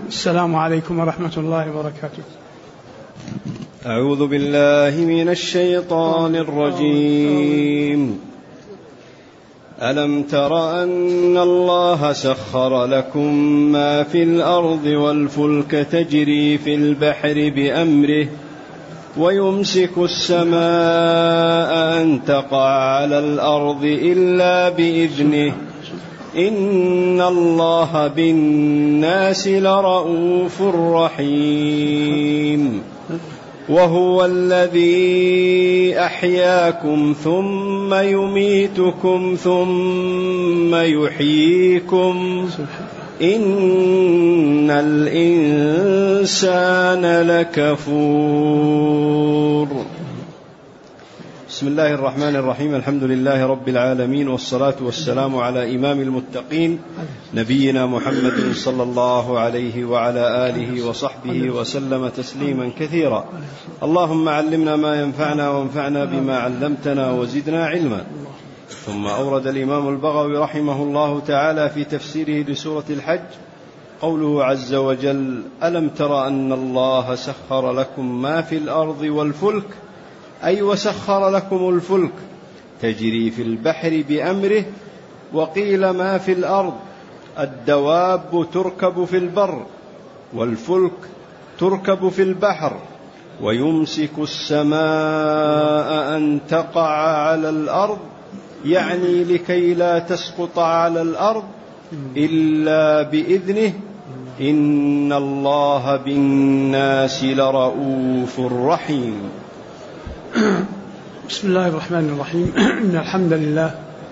السلام عليكم ورحمة الله وبركاته. أعوذ بالله من الشيطان الرجيم. ألم تر أن الله سخر لكم ما في الأرض والفلك تجري في البحر بأمره ويمسك السماء أن تقع على الأرض إلا بإذنه إن الله بالناس لرءوف رحيم وهو الذي أحياكم ثم يميتكم ثم يحييكم إن الإنسان لكفور. بسم الله الرحمن الرحيم. الحمد لله رب العالمين، والصلاة والسلام على إمام المتقين نبينا محمد صلى الله عليه وعلى آله وصحبه وسلم تسليما كثيرا. اللهم علمنا ما ينفعنا وانفعنا بما علمتنا وزدنا علما. ثم أورد الإمام البغوي رحمه الله تعالى في تفسيره لسورة الحج قوله عز وجل: ألم تر أن الله سخر لكم ما في الأرض والفلك، أي وسخر لكم الفلك تجري في البحر بأمره. وقيل ما في الأرض الدواب تركب في البر، والفلك تركب في البحر. ويمسك السماء أن تقع على الأرض، يعني لكي لا تسقط على الأرض إلا بإذنه إن الله بالناس لرءوف رحيم. بسم الله الرحمن الرحيم. إن الحمد لله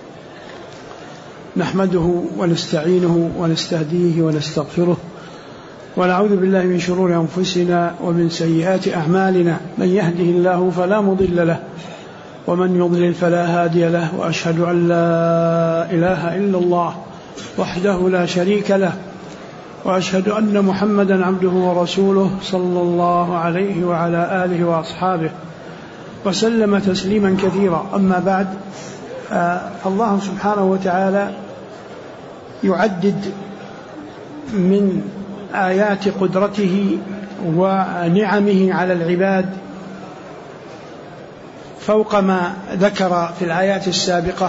نحمده ونستعينه ونستهديه ونستغفره، ونعوذ بالله من شرور أنفسنا ومن سيئات أعمالنا. من يهده الله فلا مضل له، ومن يضلل فلا هادي له. وأشهد أن لا إله إلا الله وحده لا شريك له، وأشهد أن محمدا عبده ورسوله صلى الله عليه وعلى آله وأصحابه وسلم تسليما كثيرا. أما بعد، الله سبحانه وتعالى يعدد من آيات قدرته ونعمه على العباد فوق ما ذكر في الآيات السابقة.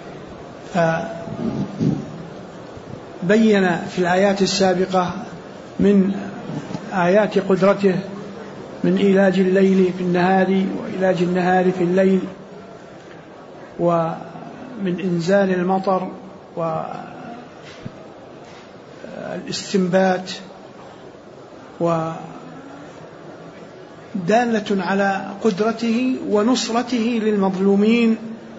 بين في الآيات السابقة من آيات قدرته من إيلاج الليل في النهار وإيلاج النهار في الليل، ومن إنزال المطر والاستنبات، ودالة على قدرته ونصرته للمظلومين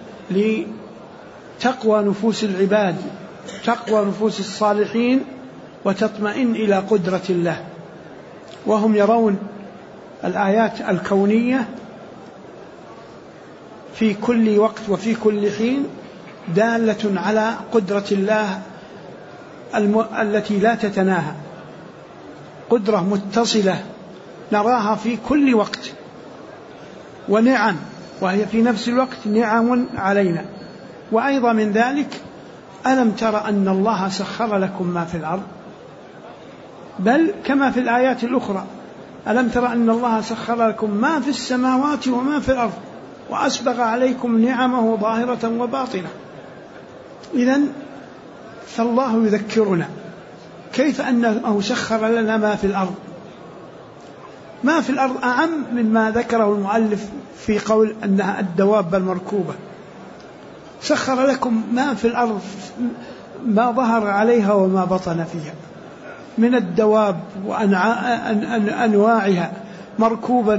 لتقوى نفوس العباد، تقوى نفوس الصالحين، وتطمئن إلى قدرة الله. وهم يرون الآيات الكونية في كل وقت وفي كل حين دالة على قدرة الله التي لا تتناهى، قدرة متصلة نراها في كل وقت، ونعم، وهي في نفس الوقت نعم علينا. وأيضا من ذلك: ألم تر أن الله سخر لكم ما في الأرض، بل كما في الآيات الأخرى: ألم تر أن الله سخر لكم ما في السماوات وما في الأرض وأسبغ عليكم نعمه ظاهرة وباطنة. إذن فالله يذكرنا كيف أنه سخر لنا ما في الأرض. ما في الأرض أعم مما ذكره المؤلف في قول أنها الدواب المركوبة. سخر لكم ما في الأرض، ما ظهر عليها وما بطن فيها من الدواب وأنواعها، مركوبا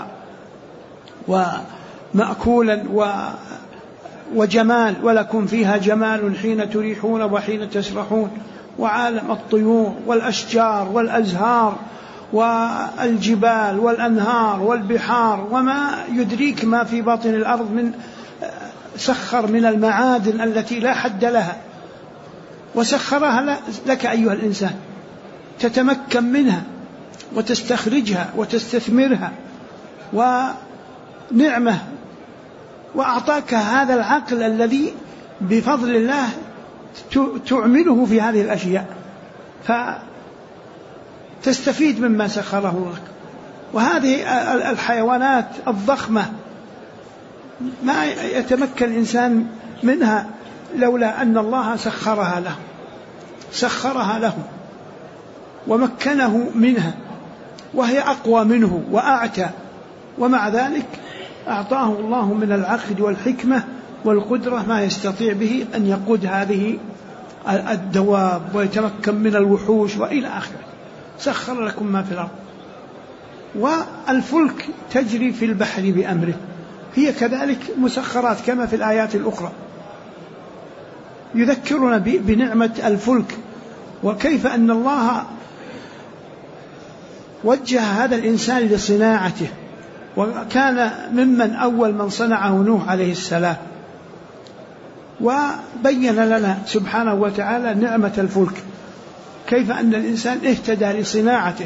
ومأكولا وجمال، ولكم فيها جمال حين تريحون وحين تسرحون، وعالم الطيور والأشجار والأزهار والجبال والأنهار والبحار، وما يدريك ما في باطن الأرض من سخر من المعادن التي لا حد لها، وسخرها لك أيها الإنسان تتمكن منها وتستخرجها وتستثمرها، ونعمة، وأعطاك هذا العقل الذي بفضل الله تعمله في هذه الأشياء. تستفيد مما سخره لك. وهذه الحيوانات الضخمة ما يتمكن الإنسان منها لولا أن الله سخرها له ومكنه منها، وهي أقوى منه وأعتى، ومع ذلك أعطاه الله من العقل والحكمة والقدرة ما يستطيع به أن يقود هذه الدواب ويتمكن من الوحوش وإلى آخره. سخر لكم ما في الأرض. والفلك تجري في البحر بأمره، هي كذلك مسخرات كما في الآيات الأخرى. يذكرنا بنعمة الفلك، وكيف أن الله وجه هذا الإنسان لصناعته، وكان ممن أول من صنعه نوح عليه السلام. وبين لنا سبحانه وتعالى نعمة الفلك، كيف أن الإنسان اهتدى لصناعته.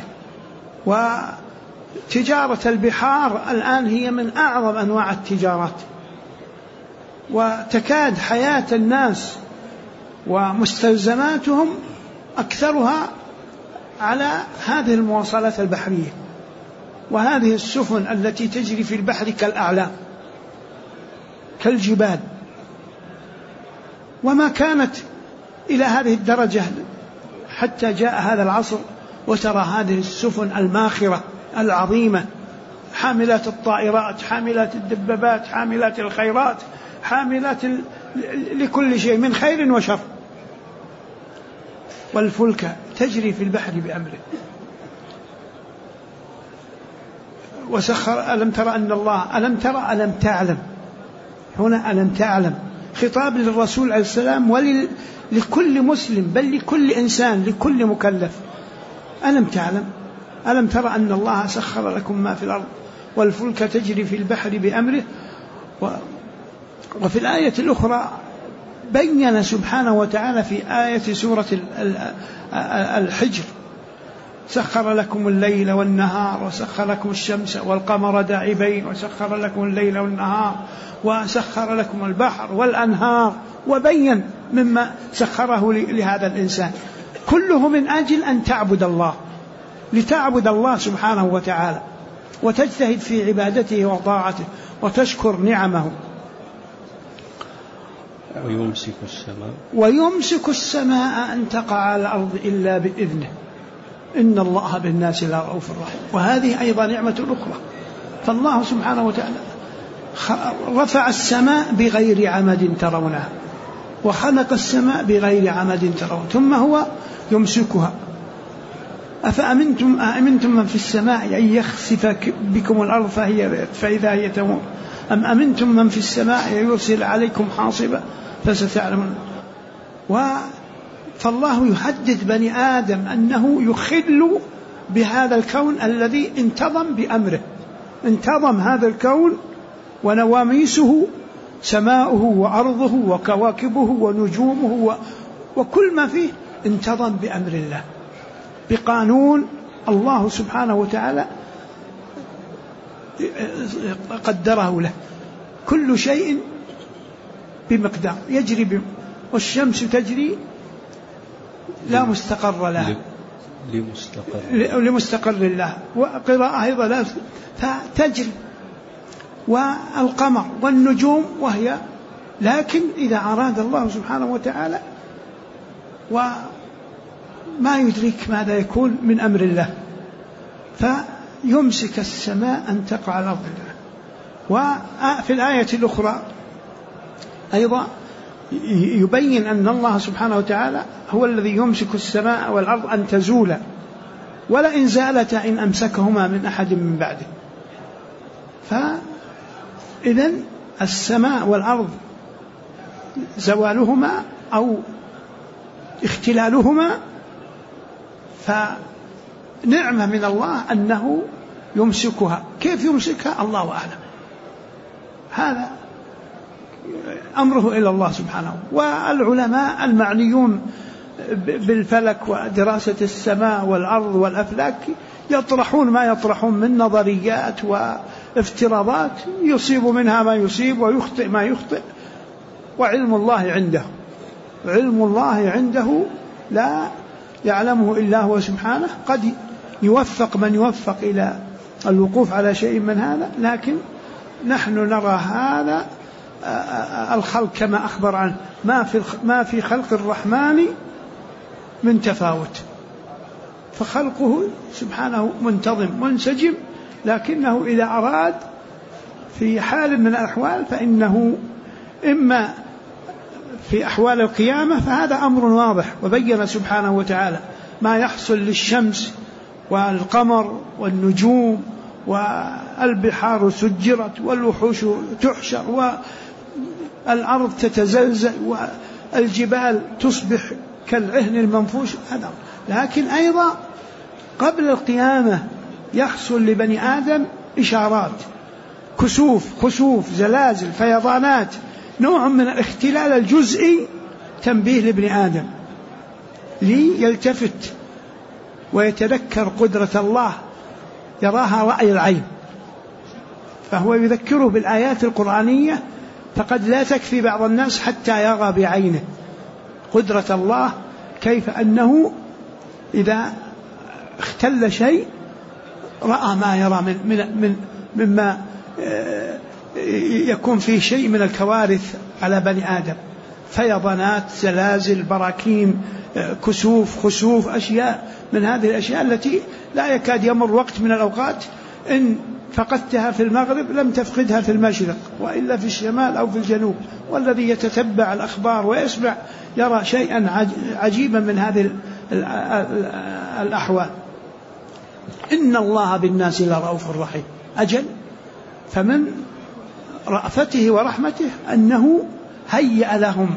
وتجارة البحار الآن هي من أعظم أنواع التجارات، وتكاد حياة الناس ومستلزماتهم أكثرها على هذه المواصلات البحرية، وهذه السفن التي تجري في البحر كالأعلام كالجبال. وما كانت إلى هذه الدرجة حتى جاء هذا العصر، وترى هذه السفن الماخرة العظيمة، حاملات الطائرات، حاملات الدبابات، حاملات الخيرات، حاملات لكل شيء من خير وشر. والفلك تجري في البحر بأمره. وسخر. ألم ترى أن الله، ألم تعلم، هنا ألم تعلم خطاب للرسول عليه السلام ولكل مسلم، بل لكل إنسان، لكل مكلف. ألم تعلم، ألم ترى أن الله سخر لكم ما في الأرض والفلك تجري في البحر بأمره. وفي الآية الأخرى بين سبحانه وتعالى في آية سورة الحجر: سخر لكم الليل والنهار وسخر لكم الشمس والقمر داعبين وسخر لكم الليل والنهار وسخر لكم البحر والأنهار، وبين مما سخره لهذا الإنسان، كله من أجل أن تعبد الله، لتعبد الله سبحانه وتعالى وتجتهد في عبادته وطاعته وتشكر نعمه. ويمسك السماء أن تقع على الأرض إلا بإذنه إن الله بالناس لرؤوف رحيم. وهذه أيضا نعمة أخرى. فالله سبحانه وتعالى رفع السماء بغير عمد ترونها، وخلق السماء بغير عمد ترون، ثم هو يمسكها. أأمنتم من في السماء أن يخسف بكم الأرض فإذا هي تمور، أم أمنتم من في السماء يرسل عليكم حاصبا فستعلمون. فالله يحدد بني آدم أنه يخل بهذا الكون الذي انتظم بأمره، انتظم هذا الكون ونواميسه، سماؤه وأرضه وكواكبه ونجومه وكل ما فيه انتظم بأمر الله، بقانون الله سبحانه وتعالى قدره له، كل شيء بمقدار يجري والشمس تجري لا مستقر لها لمستقر الله، وقراءة أيضا لا فتجري، والقمر والنجوم وهي، لكن إذا أراد الله سبحانه وتعالى وما يدرك ماذا يكون من أمر الله، فيمسك السماء أن تقع على الأرض. وفي الآية الأخرى أيضا يبين أن الله سبحانه وتعالى هو الذي يمسك السماء والأرض أن تزولا، ولئن زالتا إن أمسكهما من أحد من بعده. فإذن السماء والأرض زوالهما أو اختلالهما فنعمة من الله أنه يمسكها. كيف يمسكها؟ الله أعلم، هذا أمره إلى الله سبحانه. والعلماء المعنيون بالفلك ودراسة السماء والأرض والأفلاك يطرحون ما يطرحون من نظريات وافتراضات، يصيب منها ما يصيب ويخطئ ما يخطئ، وعلم الله عنده، علم الله عنده لا يعلمه إلا هو سبحانه. قد يوفق من يوفق إلى الوقوف على شيء من هذا، لكن نحن نرى هذا الخلق كما أخبر عنه ما في خلق الرحمن من تفاوت، فخلقه سبحانه منتظم منسجم، لكنه إذا أراد في حال من الأحوال فإنه إما في أحوال القيامة فهذا أمر واضح، وبين سبحانه وتعالى ما يحصل للشمس والقمر والنجوم والبحار سجرت والوحوش تحشر والأرض تتزلزل والجبال تصبح كالعهن المنفوش، هذا. لكن أيضا قبل القيامة يحصل لبني آدم إشارات، كسوف، خسوف، زلازل، فيضانات، نوع من الاختلال الجزئي، تنبيه لابن آدم ليلتفت ويتذكر قدرة الله يراها رأي العين، فهو يذكره بالآيات القرآنية، فقد لا تكفي بعض الناس حتى يرى بعينه قدرة الله، كيف أنه إذا اختل شيء رأى ما يرى مما يكون فيه شيء من الكوارث على بني آدم، فيضانات، زلازل، براكين، كسوف، خسوف، أشياء من هذه الأشياء التي لا يكاد يمر وقت من الأوقات إن فقدتها في المغرب لم تفقدها في المشرق، وإلا في الشمال أو في الجنوب. والذي يتتبع الأخبار ويسمع يرى شيئا عجيبا من هذه الأحوال. إن الله بالناس لرؤوف رحيم. أجل، فمن رأفته ورحمته أنه هيأ لهم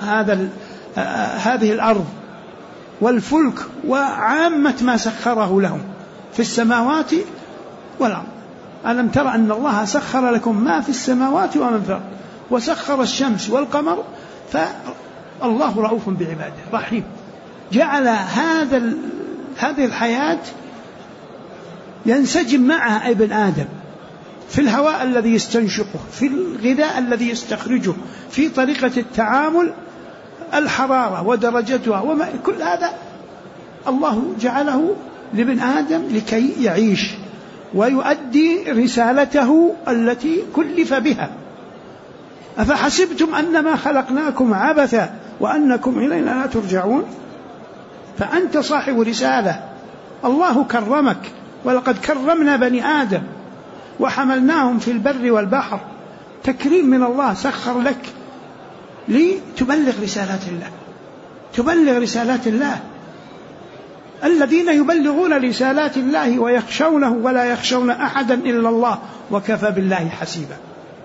هذه الأرض والفلك وعامة ما سخره لهم في السماوات والأرض. ألم ترى أن الله سخر لكم ما في السماوات وما في الأرض وسخر الشمس والقمر، فالله رؤوف بعباده رحيم. جعل هذه الحياة ينسجم معها ابن آدم في الهواء الذي يستنشقه، في الغذاء الذي يستخرجه، في طريقة التعامل، الحرارة ودرجتها، كل هذا الله جعله لابن آدم لكي يعيش ويؤدي رسالته التي كلف بها. أفحسبتم أنما خلقناكم عبثا وأنكم إلينا لا ترجعون؟ فأنت صاحب رسالة، الله كرمك، ولقد كرمنا بني آدم وحملناهم في البر والبحر، تكريم من الله، سخر لك لتبلغ رسالات الله، تبلغ رسالات الله. الذين يبلغون رسالات الله ويخشونه ولا يخشون أحدا إلا الله وكفى بالله حسيبا.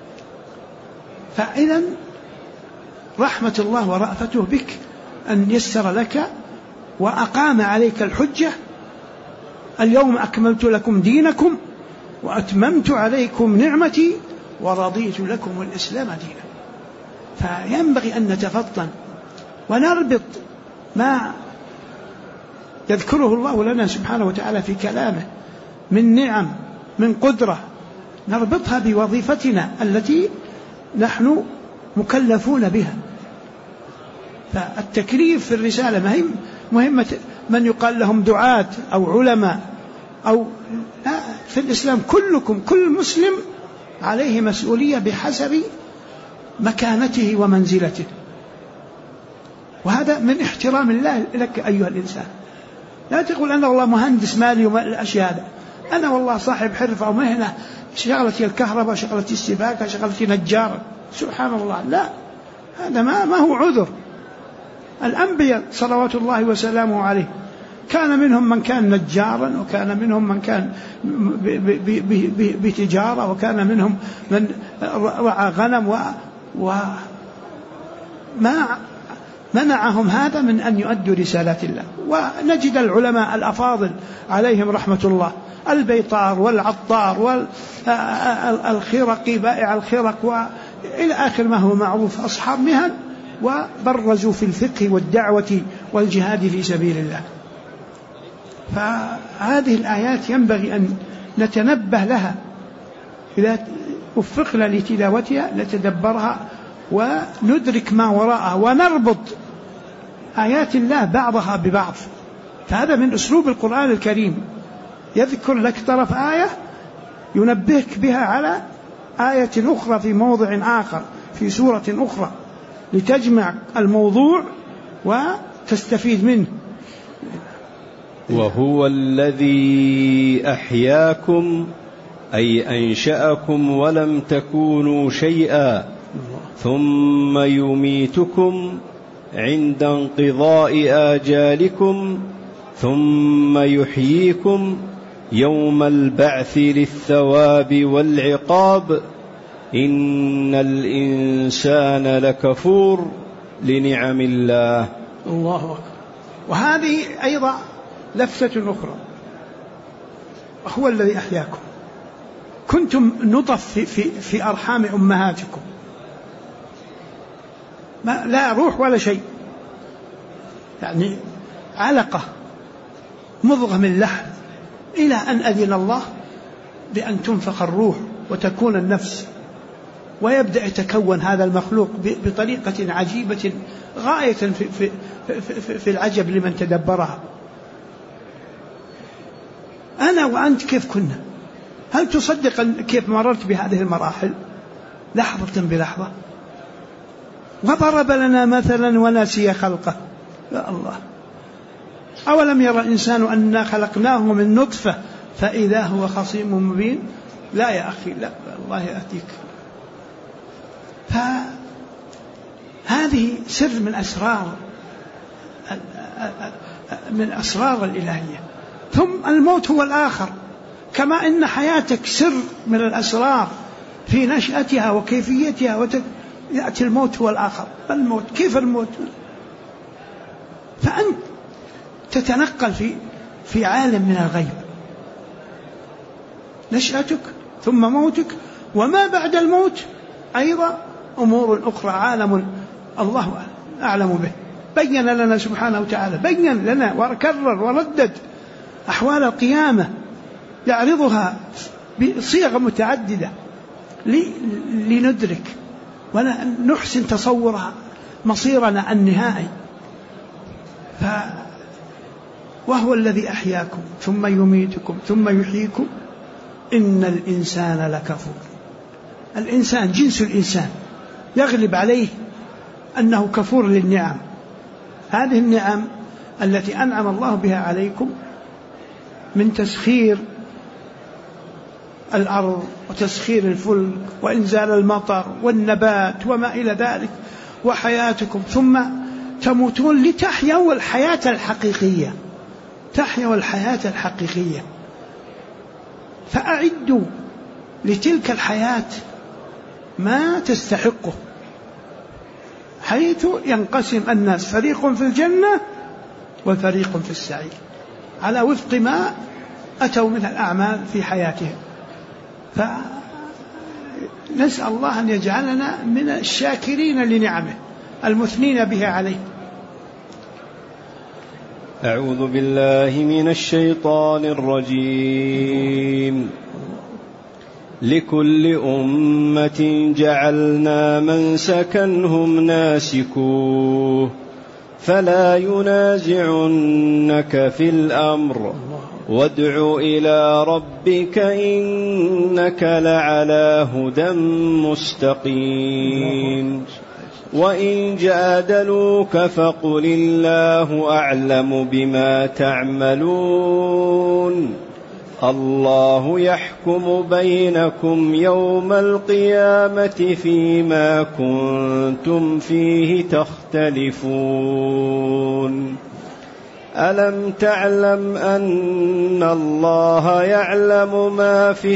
فإذا رحمة الله ورأفته بك أن يسر لك وأقام عليك الحجة. اليوم أكملت لكم دينكم وأتممت عليكم نعمتي ورضيت لكم الإسلام دينا. فينبغي أن نتفطن ونربط ما يذكره الله لنا سبحانه وتعالى في كلامه من نعم، من قدرة، نربطها بوظيفتنا التي نحن مكلفون بها. فالتكليف في الرسالة مهمة من يقال لهم دعاة أو علماء أو في الإسلام كلكم، كل مسلم عليه مسؤولية بحسب مكانته ومنزلته، وهذا من احترام الله لك أيها الإنسان. لا تقول أنا والله مهندس مالي والأشياء هذا، أنا والله صاحب حرفة ومهنة، شغلتي الكهرباء، شغلتي السباكة، شغلتي نجار، سبحان الله. لا، هذا ما هو عذر. الأنبياء صلوات الله وسلامه عليه كان منهم من كان نجارا، وكان منهم من كان بتجارة، وكان منهم من رعى غنم، وما منعهم هذا من أن يؤدوا رسالات الله. ونجد العلماء الأفاضل عليهم رحمة الله، البيطار والعطار والخرقي بائع الخرق وإلى آخر ما هو معروف، أصحاب مهن وبرزوا في الفقه والدعوة والجهاد في سبيل الله. فهذه الآيات ينبغي أن نتنبه لها، إذا وفقنا لتلاوتها نتدبرها وندرك ما وراءها، ونربط آيات الله بعضها ببعض. فهذا من أسلوب القرآن الكريم، يذكر لك طرف آية ينبهك بها على آية أخرى في موضع آخر في سورة أخرى لتجمع الموضوع وتستفيد منه. وهو الذي أحياكم أي أنشأكم ولم تكونوا شيئا ثم يميتكم عند انقضاء آجالكم ثم يحييكم يوم البعث للثواب والعقاب إن الإنسان لكفور لنعم الله. الله أكبر. وهذه أيضا لفتة أخرى، هو الذي أحياكم، كنتم نطف في أرحام أمهاتكم، لا روح ولا شيء، يعني علقة مضغة من لحم، إلى أن أذن الله بأن تنفخ الروح وتكون النفس، ويبدأ يتكون هذا المخلوق بطريقة عجيبة غاية في العجب لمن تدبرها. أنا وأنت كيف كنا؟ هل تصدق كيف مررت بهذه المراحل لحظة بلحظة؟ وضرب لنا مثلا ونسي خلقه. يا الله، أولم يرى الإنسان أنا خلقناه من نطفة فإذا هو خصيم مبين. لا يا أخي، لا، الله يأتيك. فهذه سر من أسرار الإلهية. ثم الموت هو الآخر، كما إن حياتك سر من الأسرار في نشأتها وكيفيتها، يأتي الموت هو الآخر. الموت، كيف الموت؟ فأنت تتنقل في عالم من الغيب، نشأتك ثم موتك، وما بعد الموت أيضا أمور أخرى، عالم الله أعلم به. بين لنا سبحانه وتعالى، بين لنا وكرر وردد أحوال القيامة، يعرضها بصيغ متعددة لندرك ونحسن تصورها مصيرنا النهائي. وهو الذي أحياكم ثم يميتكم ثم يحييكم إن الإنسان لكفور. الإنسان، جنس الإنسان، يغلب عليه أنه كفور للنعم. هذه النعم التي أنعم الله بها عليكم من تسخير الأرض وتسخير الفلك وإنزال المطر والنبات وما إلى ذلك، وحياتكم، ثم تموتون لتحيوا الحياة الحقيقية، تحيوا الحياة الحقيقية. فأعدوا لتلك الحياة ما تستحقه، حيث ينقسم الناس فريق في الجنة وفريق في السعير على وفق ما أتوا من الأعمال في حياتهم. فنسأل الله أن يجعلنا من الشاكرين لنعمه المثنين بها عليه. أعوذ بالله من الشيطان الرجيم. لكل أمة جعلنا منسكا هم ناسكوه فلا ينازعنك في الأمر وادع إلى ربك إنك لعلى هدى مستقيم. وإن جادلوك فقل الله أعلم بما تعملون الله يحكم بينكم يوم القيامة فيما كنتم فيه تختلفون. ألم تعلم أن الله يعلم ما في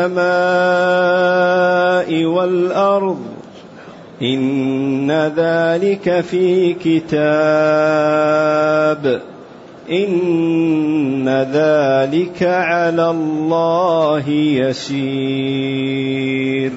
السماء والأرض إن ذلك في كتاب إن ذلك على الله يسير.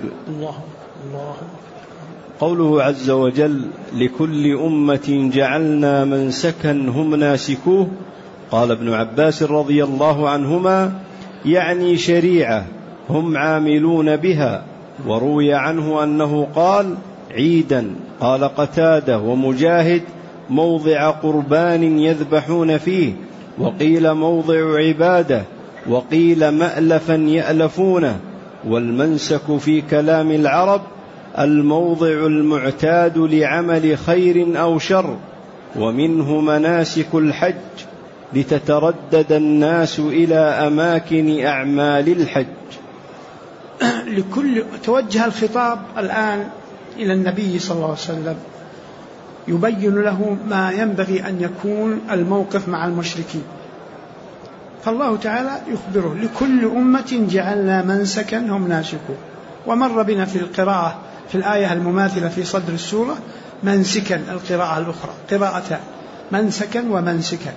قوله عز وجل لكل أمة جعلنا منسكا هم ناسكوه، قال ابن عباس رضي الله عنهما يعني شريعة هم عاملون بها. وروي عنه أنه قال عيدا. قال قتادة ومجاهد موضع قربان يذبحون فيه، وقيل موضع عبادة، وقيل مألفا يألفونه. والمنسك في كلام العرب الموضع المعتاد لعمل خير أو شر، ومنه مناسك الحج لتتردد الناس إلى أماكن أعمال الحج. توجه الخطاب الآن إلى النبي صلى الله عليه وسلم، يبين له ما ينبغي أن يكون الموقف مع المشركين. فالله تعالى يخبره: لكل أمة جعلنا منسكا هم ناسكوه. ومر بنا في القراءة في الآية المماثلة في صدر السورة منسكا، القراءة الأخرى قراءتان، منسكا ومنسكا.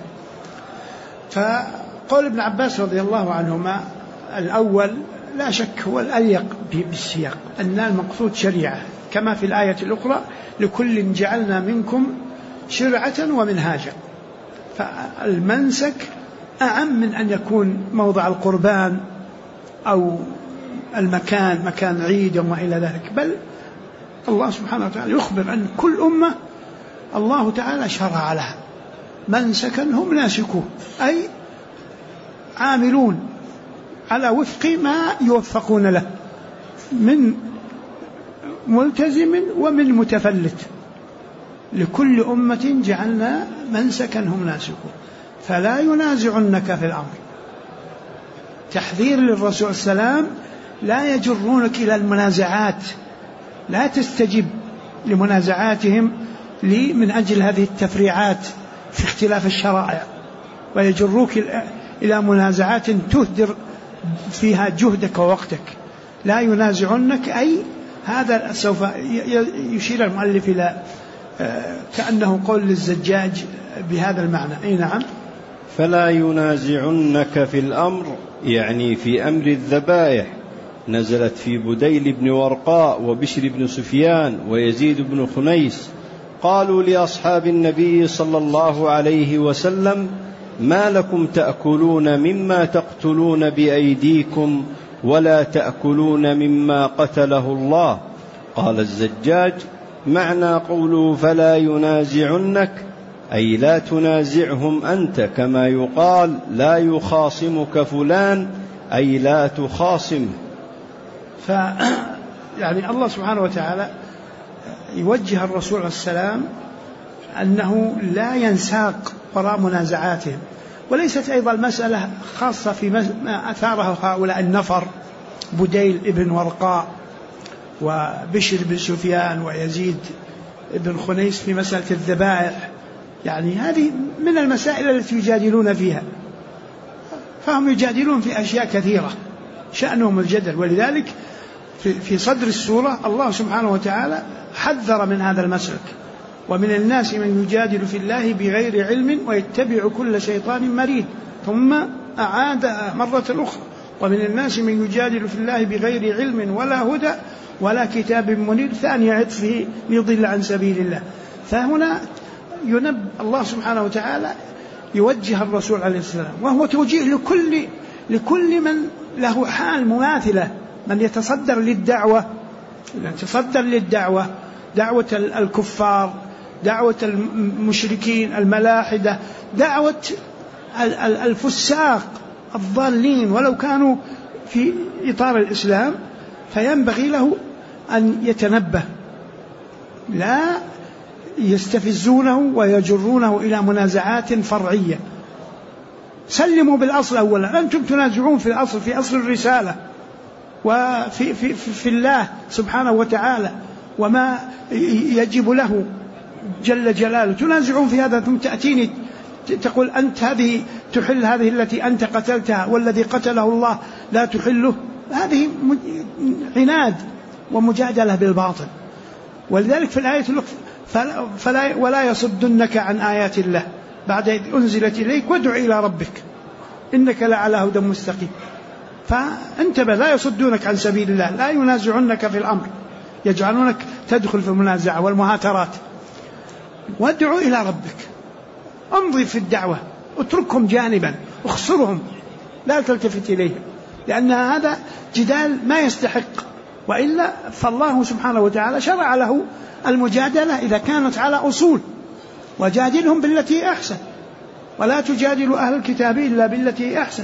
فقول ابن عباس رضي الله عنهما الأول لا شك هو الأليق بالسياق، أن المقصود شريعة، كما في الآية الأخرى لكل جعلنا منكم شرعة ومنهاجا. فالمنسك أعم من أن يكون موضع القربان أو المكان مكان عيد وما إلى ذلك، بل الله سبحانه وتعالى يخبر أن كل أمة الله تعالى شرع لها منسكا هم ناسكوه، أي عاملون على وفق ما يوفقون له من ملتزم ومن متفلت. لكل أمة جعلنا منسكا هم ناسكوه فلا ينازعنك في الأمر. تحذير للرسول السلام: لا يجرونك إلى المنازعات، لا تستجب لمنازعاتهم من أجل هذه التفريعات في اختلاف الشرائع، ويجروك إلى منازعات تهدر فيها جهدك ووقتك. لا ينازعنك، أي هذا سوف يشير المؤلف إلى كأنه قول للزجاج بهذا المعنى. أي نعم. فلا ينازعنك في الأمر، يعني في أمر الذبائح، نزلت في بديل بن ورقاء وبشر بن سفيان ويزيد بن خنيس. قالوا لأصحاب النبي صلى الله عليه وسلم: ما لكم تأكلون مما تقتلون بأيديكم ولا تأكلون مما قتله الله؟ قال الزجاج: معنى قوله فلا ينازعنك أي لا تنازعهم أنت، كما يقال لا يخاصمك فلان أي لا تخاصمه. يعني الله سبحانه وتعالى يوجه الرسول عليه السلام أنه لا ينساق وراء منازعاتهم. وليست أيضا المسألة خاصة في ما أثاره هؤلاء النفر بديل ابن ورقاء وبشر بن سفيان ويزيد بن خنيس في مسألة الذبائح، يعني هذه من المسائل التي يجادلون فيها، فهم يجادلون في أشياء كثيرة شأنهم الجدل. ولذلك في صدر السورة الله سبحانه وتعالى حذر من هذا المسلك: ومن الناس من يجادل في الله بغير علم ويتبع كل شيطان مريد. ثم أعاد مرة أخرى: ومن الناس من يجادل في الله بغير علم ولا هدى ولا كتاب منير، ثاني عطفه ليضل عن سبيل الله. فهنا الله سبحانه وتعالى يوجه الرسول عليه السلام، وهو توجيه لكل من له حال مماثلة، من يتصدر للدعوة، دعوة الكفار، دعوة المشركين الملاحدة، دعوة الفساق الضالين ولو كانوا في إطار الإسلام، فينبغي له أن يتنبه، لا يستفزونه ويجرونه إلى منازعات فرعية. سلموا بالأصل أولا، أنتم تنازعون في الأصل، في أصل الرسالة وفي في في الله سبحانه وتعالى وما يجب له جل جلاله، تنازعون في هذا، ثم تأتيني تقول أنت هذه تحل هذه التي أنت قتلتها والذي قتله الله لا تحله. هذه عناد ومجادلة بالباطل. ولذلك في الآية ولا يصدنك عن آيات الله بعد إذ أنزلت إليك وادع إلى ربك إنك لعلى هدى مستقيم. فانتبه، لا يصدونك عن سبيل الله، لا ينازعنك في الأمر، يجعلونك تدخل في المنازعة والمهاترات. وادع إلى ربك، امضي في الدعوة، اتركهم جانبا، اخسرهم، لا تلتفت إليهم، لأن هذا جدال ما يستحق. وإلا فالله سبحانه وتعالى شرع له المجادلة إذا كانت على أصول، وجادلهم بالتي أحسن، ولا تجادلوا أهل الكتاب إلا بالتي أحسن.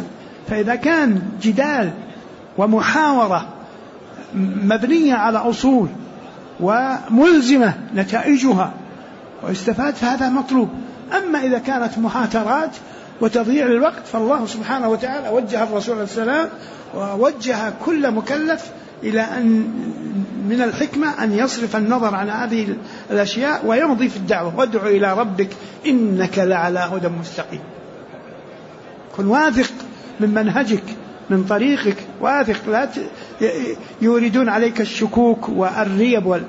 فإذا كان جدال ومحاورة مبنية على أصول وملزمة نتائجها واستفاد فهذا مطلوب. أما إذا كانت محاترات وتضييع للوقت فالله سبحانه وتعالى وجه الرسول عليه السلام ووجه كل مكلف إلى أن من الحكمة أن يصرف النظر عن هذه الأشياء ويمضي في الدعوة. وادع إلى ربك إنك لعلى هدى مستقيم. كن واثق من منهجك من طريقك، واثق لا يوردون عليك الشكوك والريب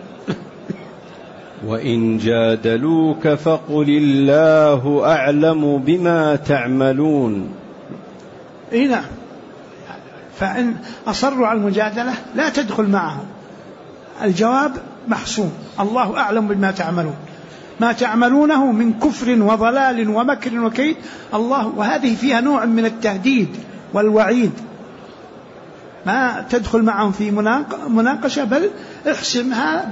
وإن جادلوك فقل الله أعلم بما تعملون. نعم. فإن أصروا على المجادلة لا تدخل معهم، الجواب محسوم، الله أعلم بما تعملون، ما تعملونه من كفر وضلال ومكر وكيد الله. وهذه فيها نوع من التهديد والوعيد، ما تدخل معهم في مناقشة، بل احسمها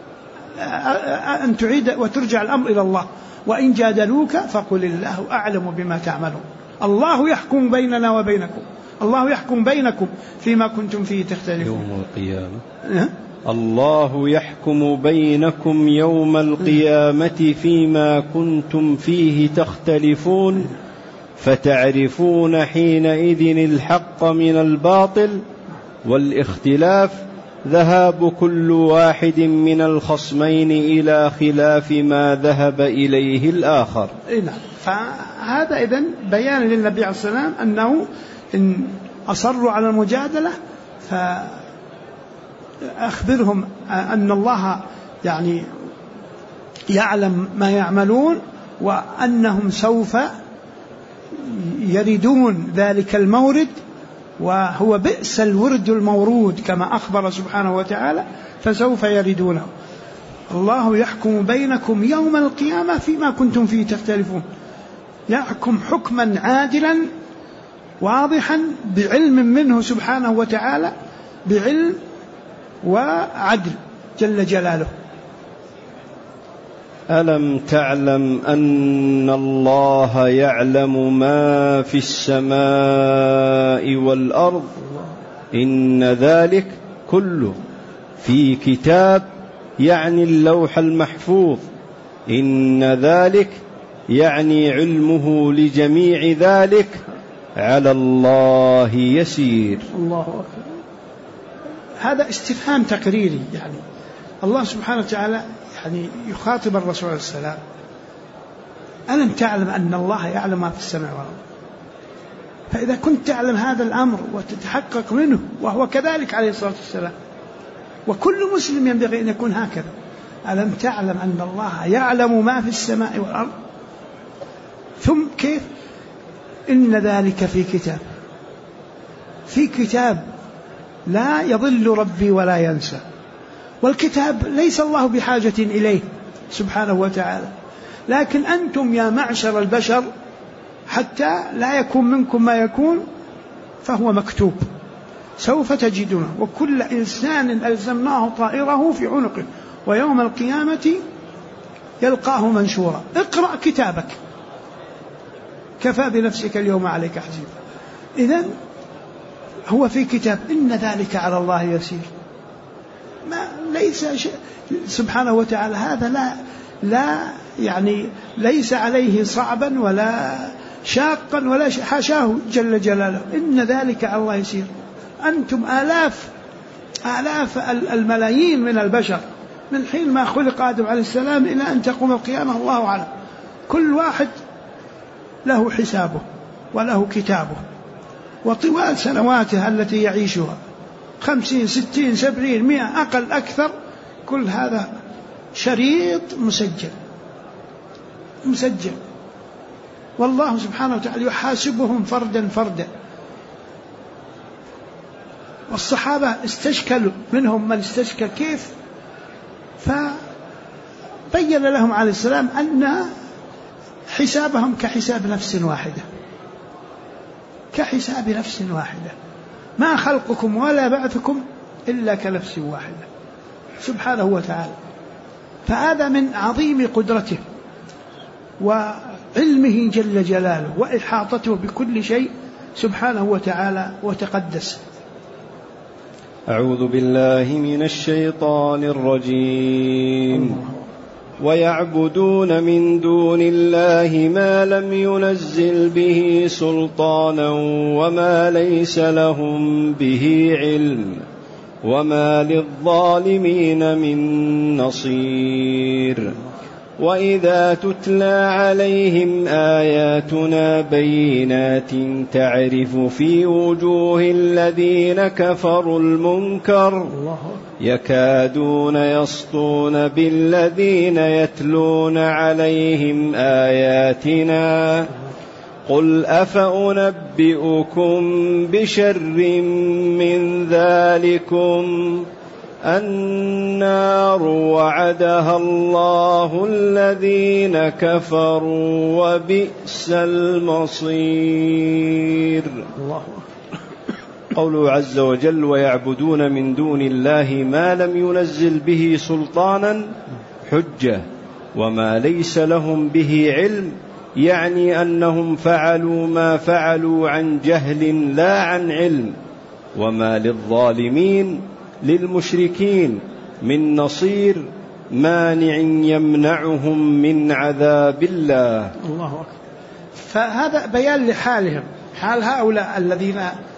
أن تعيد وترجع الأمر إلى الله. وإن جادلوك فقل الله أعلم بما تعملون. الله يحكم بيننا وبينكم، الله يحكم بينكم فيما كنتم فيه تختلفون يوم القيامة. الله يحكم بينكم يوم القيامة فيما كنتم فيه تختلفون فتعرفون حينئذ الحق من الباطل والاختلاف ذهاب كل واحد من الخصمين إلى خلاف ما ذهب إليه الآخر. فهذا إذن بيان للنبي عليه السلام أنه إن أصروا على المجادلة فأخبرهم أن الله يعني يعلم ما يعملون، وأنهم سوف يردون ذلك المورد، وهو بئس الورد المورود كما أخبر سبحانه وتعالى، فسوف يردونه. الله يحكم بينكم يوم القيامة فيما كنتم فيه تختلفون، يحكم حكما عادلا واضحا بعلم منه سبحانه وتعالى، بعلم وعدل جل جلاله. ألم تعلم أن الله يعلم ما في السماء والأرض إن ذلك كله في كتاب، يعني اللوح المحفوظ. إن ذلك يعني علمه لجميع ذلك على الله يسير. الله أكبر. هذا استفهام تقريري، يعني الله سبحانه وتعالى يعني يخاطب الرسول عليه السلام: ألم تعلم أن الله يعلم ما في السماء والأرض؟ فإذا كنت تعلم هذا الأمر وتتحقق منه، وهو كذلك عليه الصلاة والسلام، وكل مسلم ينبغي أن يكون هكذا. ألم تعلم أن الله يعلم ما في السماء والأرض؟ ثم كيف؟ إن ذلك في كتاب، في كتاب لا يضل ربي ولا ينسى. والكتاب ليس الله بحاجة إليه سبحانه وتعالى، لكن أنتم يا معشر البشر حتى لا يكون منكم ما يكون فهو مكتوب، سوف تجدونه. وكل إنسان ألزمناه طائره في عنقه ويوم القيامة يلقاه منشورا. اقرأ كتابك كفى بنفسك اليوم عليك حسيبا. إذن هو في كتاب، إن ذلك على الله يسير. ما ليس سبحانه وتعالى هذا لا يعني ليس عليه صعبا ولا شاقا ولا حاشاه جل جلاله. إن ذلك على الله يسير. أنتم آلاف الملايين من البشر من حين ما خلق آدم عليه السلام إلى أن تقوم القيامة، الله أعلم. كل واحد له حسابه وله كتابه، وطوال سنواته التي يعيشها 50 60 70 100 أقل أكثر، كل هذا شريط مسجل، والله سبحانه وتعالى يحاسبهم فردا فردا. والصحابة استشكلوا، منهم من استشكل كيف، فبين لهم عليه السلام أن حسابهم كحساب نفس واحدة، كحساب نفس واحدة، ما خلقكم ولا بعثكم إلا كنفس واحدة سبحانه وتعالى. فهذا من عظيم قدرته وعلمه جل جلاله وإحاطته بكل شيء سبحانه وتعالى وتقدس. أعوذ بالله من الشيطان الرجيم. ويعبدون من دون الله ما لم ينزل به سلطانا وما ليس لهم به علم وما للظالمين من نصير. وإذا تتلى عليهم آياتنا بينات تعرف في وجوه الذين كفروا المنكر يكادون يسطون بالذين يتلون عليهم آياتنا قل أفأنبئكم بشر من ذلكم النار وعدها الله الذين كفروا وبئس المصير. قوله عز وجل ويعبدون من دون الله ما لم ينزل به سلطانا حجة وما ليس لهم به علم، يعني أنهم فعلوا ما فعلوا عن جهل لا عن علم. وما للظالمين للمشركين من نصير مانع يمنعهم من عذاب الله. الله أكبر. فهذا بيان لحالهم، حال هؤلاء الذين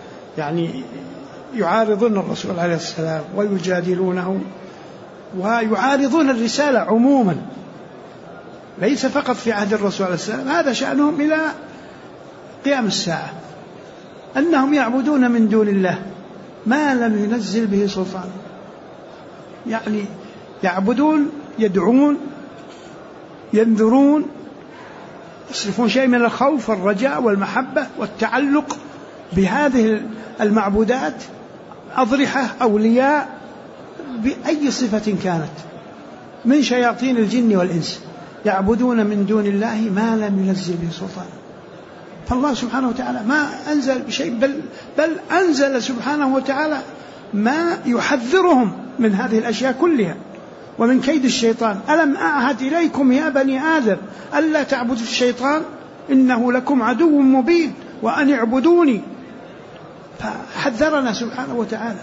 يعارضون الرسول عليه السلام ويجادلونه ويعارضون الرسالة عموما، ليس فقط في عهد الرسول عليه السلام، هذا شأنهم إلى قيام الساعة، أنهم يعبدون من دون الله ما لم ينزل به سلطان. يعني يعبدون، يدعون، ينذرون، يصرفون شيء من الخوف والرجاء والمحبة والتعلق بهذه المعبودات، أضرحة، أولياء، بأي صفة كانت من شياطين الجن والإنس، يعبدون من دون الله ما لم ينزل به سلطان. فالله سبحانه وتعالى ما أنزل بشيء، بل أنزل سبحانه وتعالى ما يحذرهم من هذه الأشياء كلها ومن كيد الشيطان. ألم أعهد إليكم يا بني آدم ألا تعبدوا الشيطان إنه لكم عدو مبين وأن اعبدوني. فحذرنا سبحانه وتعالى.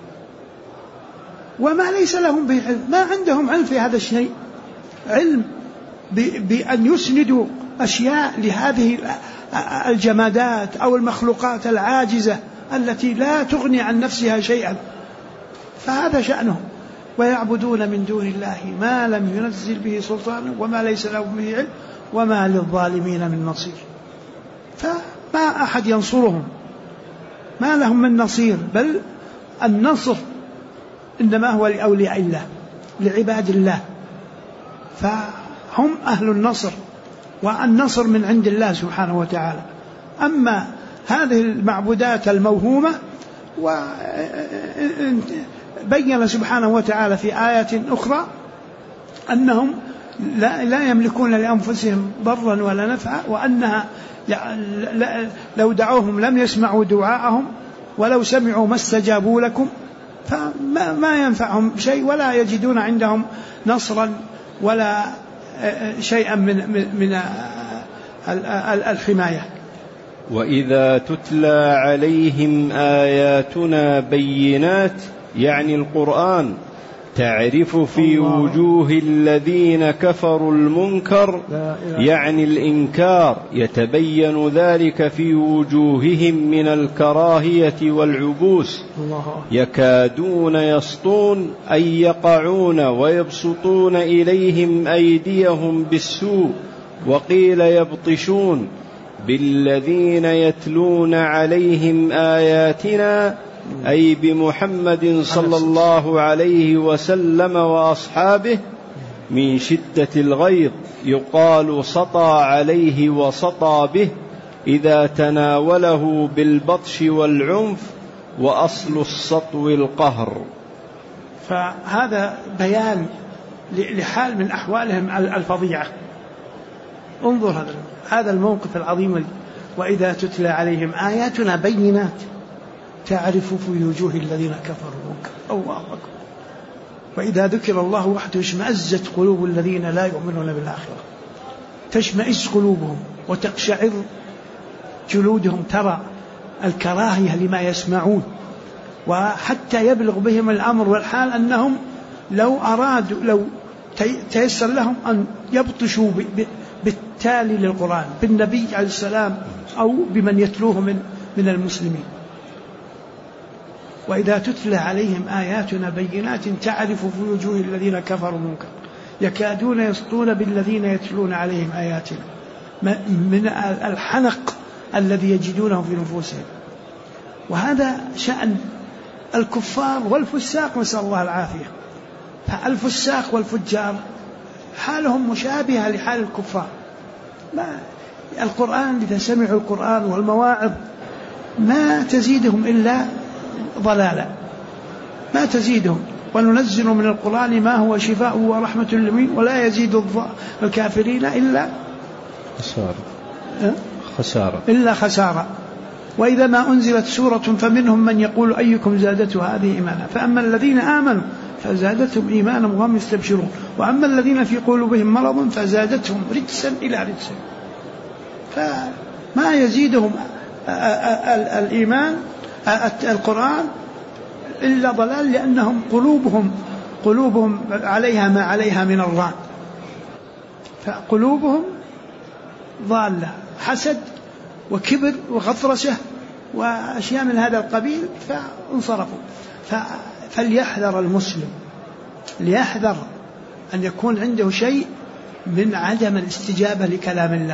وما ليس لهم به علم، ما عندهم علم في هذا الشيء، علم بأن يسندوا أشياء لهذه الجمادات أو المخلوقات العاجزة التي لا تغني عن نفسها شيئا، فهذا شأنهم. ويعبدون من دون الله ما لم ينزل به سلطانا وما ليس لهم به علم وما للظالمين من نصير. فما أحد ينصرهم، ما لهم من نصير، بل النصر إنما هو لأولياء الله، لعباد الله، فهم أهل النصر، والنصر من عند الله سبحانه وتعالى. أما هذه المعبودات الموهومة، وبين سبحانه وتعالى في آيات أخرى أنهم لا يملكون لأنفسهم ضرا ولا نفعا، وأنها لو دعوهم لم يسمعوا دعاءهم ولو سمعوا ما استجابوا لكم، فما ينفعهم شيء ولا يجدون عندهم نصرا ولا شيئا من الحماية. وإذا تتلى عليهم آياتنا بينات، يعني القرآن، تعرف في وجوه الذين كفروا المنكر، يعني الإنكار، يتبين ذلك في وجوههم من الكراهية والعبوس، يكادون يسطون أي يقعون ويبسطون إليهم أيديهم بالسوء، وقيل يبطشون بالذين يتلون عليهم آياتنا، أي بمحمد صلى الله عليه وسلم وأصحابه، من شدة الغيظ يقال سطى عليه وسطى به إذا تناوله بالبطش والعنف، وأصل السطو القهر. فهذا بيان لحال من أحوالهم الفظيعة. انظر هذا الموقف العظيم. وإذا تتلى عليهم آياتنا بينات تعرف في وجوه الذين كفروا المنكر. الله أكبر. وإذا ذكر الله وحده اشمأزت قلوب الذين لا يؤمنون بالآخرة، تشمئز قلوبهم وتقشعر جلودهم، ترى الكراهية لما يسمعون، وحتى يبلغ بهم الأمر والحال أنهم لو تيسر لهم أن يبطشوا بالتالي للقرآن بالنبي عليه السلام أو بمن يتلوه من المسلمين. وإذا تتلى عليهم آياتنا بينات تعرف في وجوه الذين كفروا المنكر يكادون يسطون بالذين يتلون عليهم آياتنا من الحنق الذي يجدونه في نفوسهم. وهذا شأن الكفار والفساق، نسأل الله العافية. فالفساق والفجار حالهم مشابهة لحال الكفار. القرآن إذا سمعوا القرآن والمواعظ ما تزيدهم إلا ضلالا، ما تزيدهم. وننزل من القرآن ما هو شفاء ورحمة للمؤمنين ولا يزيد الكافرين إلا خسارة. وإذا ما أنزلت سورة فمنهم من يقول أيكم زادته هذه إيمانا فأما الذين آمنوا فزادتهم إيمانا وهم يستبشرون وأما الذين في قلوبهم مرض فزادتهم رجسا إلى رجس. فما يزيدهم الإيمان القرآن إلا ضلال، لأنهم قلوبهم عليها ما عليها من الران، فقلوبهم ضالة، حسد وكبر وغطرسة وأشياء من هذا القبيل، فانصرفوا. فليحذر المسلم، ليحذر أن يكون عنده شيء من عدم الاستجابة لكلام الله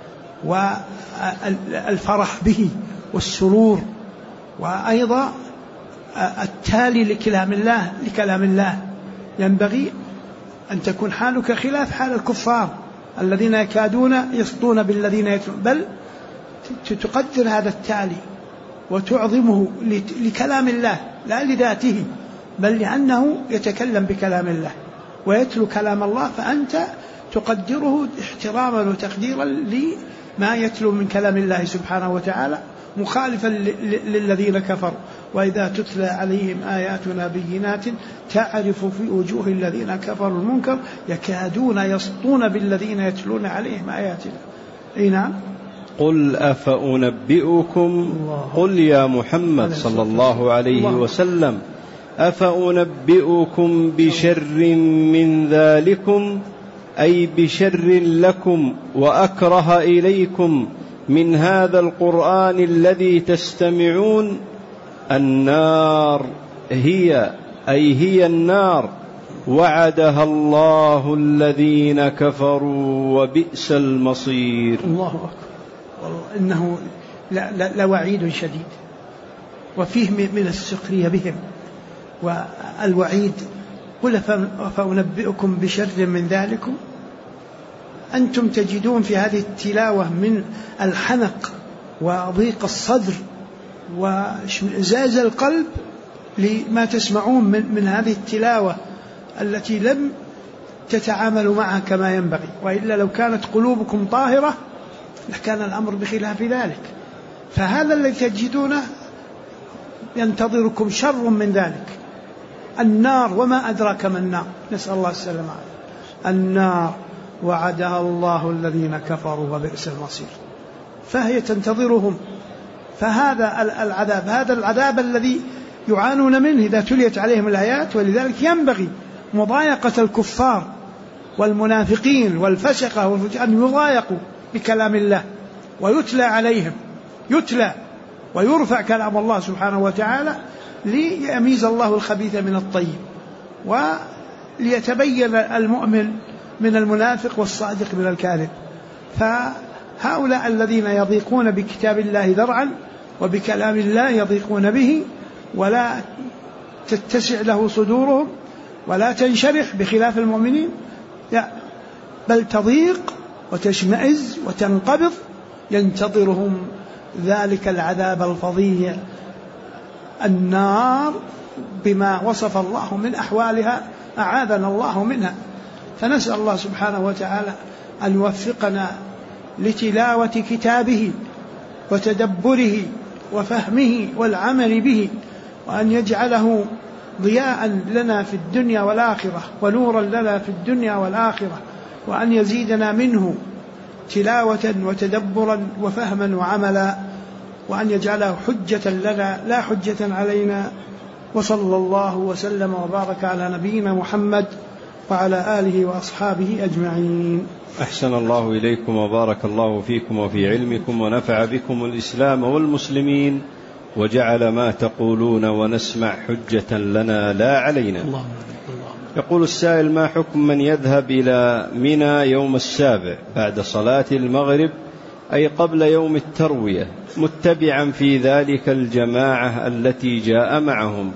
والفرح به والسرور، وأيضا التالي لكلام الله. ينبغي أن تكون حالك خلاف حال الكفار الذين يكادون يسطون بالذين يتلون، بل تقدر هذا التالي وتعظمه لكلام الله لا لذاته، بل لأنه يتكلم بكلام الله ويتلو كلام الله، فأنت تقدره احتراما وتقديرا لما يتلو من كلام الله سبحانه وتعالى، مخالفا للذين كفروا. وإذا تتلى عليهم آياتنا بينات تعرف في وجوه الذين كفروا المنكر يكادون يسطون بالذين يتلون عليهم آياتنا. نعم. قل أفأنبئكم قل يا محمد صلى الله عليه وسلم أفأنبئكم بشر من ذلكم، أي بشر لكم وأكره إليكم من هذا القرآن الذي تستمعون؟ النار هي النار وعدها الله الذين كفروا وبئس المصير. الله أكبر. إنه لوعيد شديد، وفيه من السخرية بهم والوعيد. قل فأنبئكم بشر من ذلكم. أنتم تجدون في هذه التلاوة من الحنق وضيق الصدر وإزاز القلب لما تسمعون من هذه التلاوة التي لم تتعاملوا معها كما ينبغي، وإلا لو كانت قلوبكم طاهرة لكان الأمر بخلاف ذلك. فهذا الذي تجدونه ينتظركم شر من ذلك، النار وما أدراك ما النار، نسأل الله السلامة. النار وعدها الله الذين كفروا وبئس المصير، فهي تنتظرهم. فهذا العذاب الذي يعانون منه إذا تليت عليهم الآيات. ولذلك ينبغي مضايقة الكفار والمنافقين والفسقة أن يضايقوا بكلام الله ويتلى عليهم، يتلى ويرفع كلام الله سبحانه وتعالى ليميز الله الخبيث من الطيب، وليتبين المؤمن من المنافق والصادق من الكاذب. فهؤلاء الذين يضيقون بكتاب الله ذرعا وبكلام الله يضيقون به ولا تتسع له صدورهم ولا تنشرح، بخلاف المؤمنين بل تضيق وتشمئز وتنقبض، ينتظرهم ذلك العذاب الفظيع، النار بما وصف الله من أحوالها، أعاذنا الله منها. فنسأل الله سبحانه وتعالى أن يوفقنا لتلاوة كتابه وتدبره وفهمه والعمل به، وأن يجعله ضياء لنا في الدنيا والآخرة ونورا لنا في الدنيا والآخرة، وأن يزيدنا منه تلاوة وتدبرا وفهما وعملا. وأن يجعله حجة لنا لا حجة علينا. وصلى الله وسلم وبارك على نبينا محمد وعلى آله وأصحابه أجمعين. أحسن الله إليكم وبارك الله فيكم وفي علمكم ونفع بكم الإسلام والمسلمين، وجعل ما تقولون ونسمع حجة لنا لا علينا. يقول السائل: ما حكم من يذهب إلى منى يوم السابع بعد صلاة المغرب أي قبل يوم التروية متبعا في ذلك الجماعة التي جاء معهم؟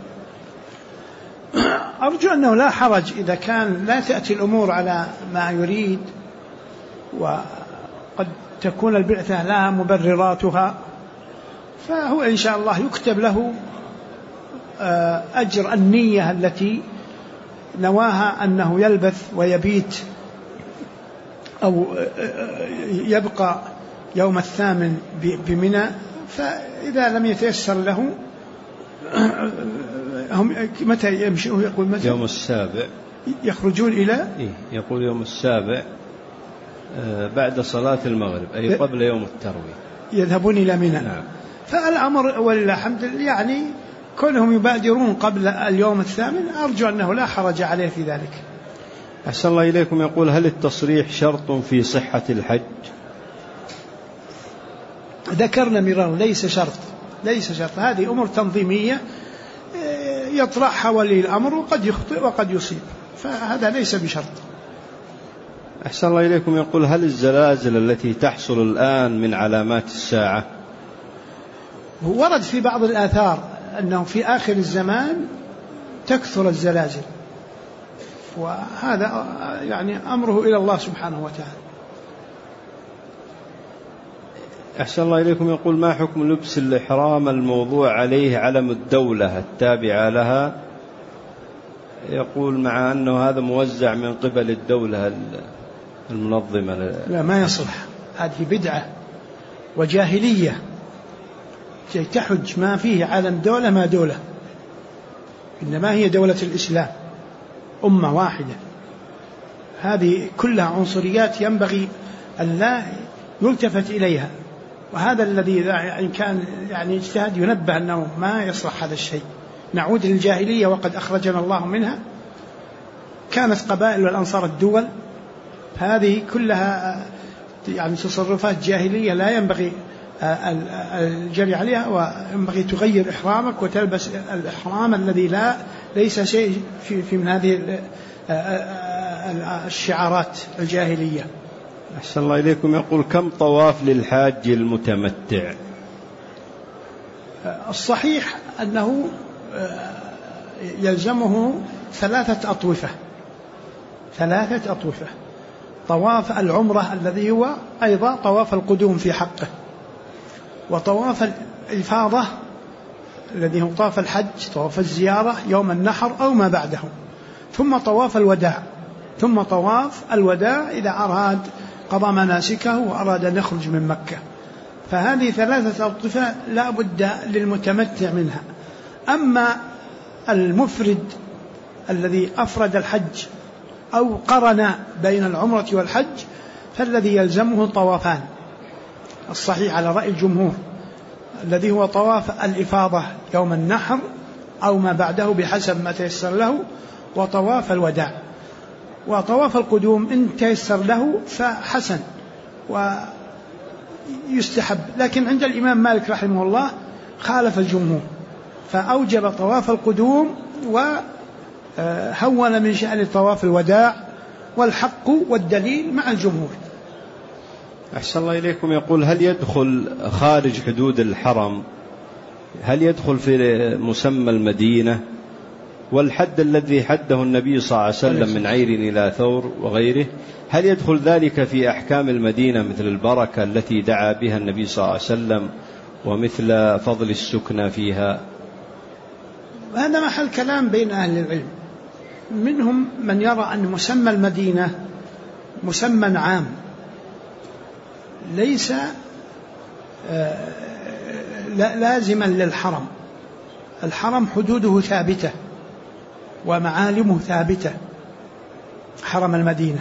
أرجو أنه لا حرج إذا كان لا تأتي الأمور على ما يريد، وقد تكون البعثة لها مبرراتها، فهو إن شاء الله يكتب له أجر النية التي نواها أنه يلبث ويبيت أو يبقى يوم الثامن بمنى. فإذا لم يتيسر له هم متى يمشوا؟ يقول متى؟ يوم السابع يخرجون إلى يقول يوم السابع بعد صلاة المغرب أي قبل يوم التروية يذهبون إلى منى. نعم. فالأمر ولله الحمد يعني كونهم يبادرون قبل اليوم الثامن أرجو أنه لا حرج عليه في ذلك. أحسن الله إليكم. يقول: هل التصريح شرط في صحة الحج؟ ذكرنا مرارا ليس شرط، ليس شرط. هذه أمور تنظيمية يطرحها ولي الأمر وقد يخطئ وقد يصيب، فهذا ليس بشرط. أحسن الله إليكم. يقول: هل الزلازل التي تحصل الآن من علامات الساعة؟ ورد في بعض الآثار أنه في آخر الزمان تكثر الزلازل، وهذا يعني أمره إلى الله سبحانه وتعالى. أحسن الله إليكم. يقول: ما حكم لبس الإحرام الموضوع عليه علم الدولة التابعة لها؟ يقول مع أنه هذا موزع من قبل الدولة المنظمة. لا، ما يصلح، هذه بدعة وجاهلية. تحج ما فيه علم دولة ما دولة، إنما هي دولة الإسلام، أمة واحدة. هذه كلها عنصريات ينبغي أن لا يلتفت إليها، وهذا الذي إن كان يعني اجتهاد ينبه أنه ما يصلح هذا الشيء. نعود للجاهلية وقد أخرجنا الله منها. كانت قبائل والأنصار الدول، هذه كلها يعني تصرفات جاهلية لا ينبغي الجري عليها، وينبغي تغير إحرامك وتلبس الإحرام الذي ليس شيء في من هذه الشعارات الجاهلية. أحسن الله إليكم. يقول: كم طواف للحاج المتمتع؟ الصحيح أنه يلزمه 3 أطوفة. 3 أطوفة. طواف العمرة الذي هو أيضا طواف القدوم في حقه، وطواف الإفاضة الذي هو طواف الحج، طواف الزيارة يوم النحر أو ما بعده، ثم طواف الوداع، ثم طواف الوداع إذا أراد قضى مناسكه وأراد أن يخرج من مكة. فهذه 3 أطوفة لا بد للمتمتع منها. أما المفرد الذي أفرد الحج أو قرن بين العمرة والحج فالذي يلزمه طوافان، الصحيح على رأي الجمهور، الذي هو طواف الإفاضة يوم النحر أو ما بعده بحسب ما تيسر له، وطواف الوداع. وطواف القدوم إن تيسر له فحسن ويستحب، لكن عند الإمام مالك رحمه الله خالف الجمهور فأوجب طواف القدوم وهون من شأن طواف الوداع، والحق والدليل مع الجمهور. أحسن الله إليكم. يقول: هل يدخل خارج حدود الحرم، هل يدخل في مسمى المدينة؟ والحد الذي حده النبي صلى الله عليه وسلم من عير إلى ثور وغيره، هل يدخل ذلك في أحكام المدينة مثل البركة التي دعا بها النبي صلى الله عليه وسلم ومثل فضل السكنى فيها؟ هذا محل كلام بين أهل العلم، منهم من يرى أن مسمى المدينة مسمى عام ليس لازما للحرم. الحرم حدوده ثابتة ومعالمه ثابتة، حرم المدينة.